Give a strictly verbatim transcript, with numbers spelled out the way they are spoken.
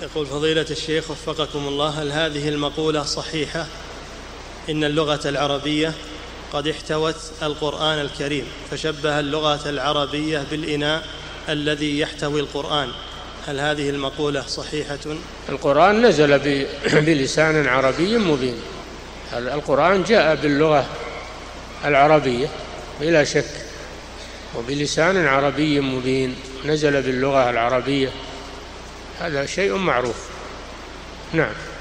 يقول فضيلة الشيخ وفقكم الله، هل هذه المقولة صحيحة إن اللغة العربية قد احتوت القرآن الكريم، فشبه اللغة العربية بالإناء الذي يحتوي القرآن، هل هذه المقولة صحيحة؟ القرآن نزل بلسان عربي مبين، القرآن جاء باللغة العربية بلا شك، وبلسان عربي مبين، نزل باللغة العربية، هذا شيء معروف. نعم.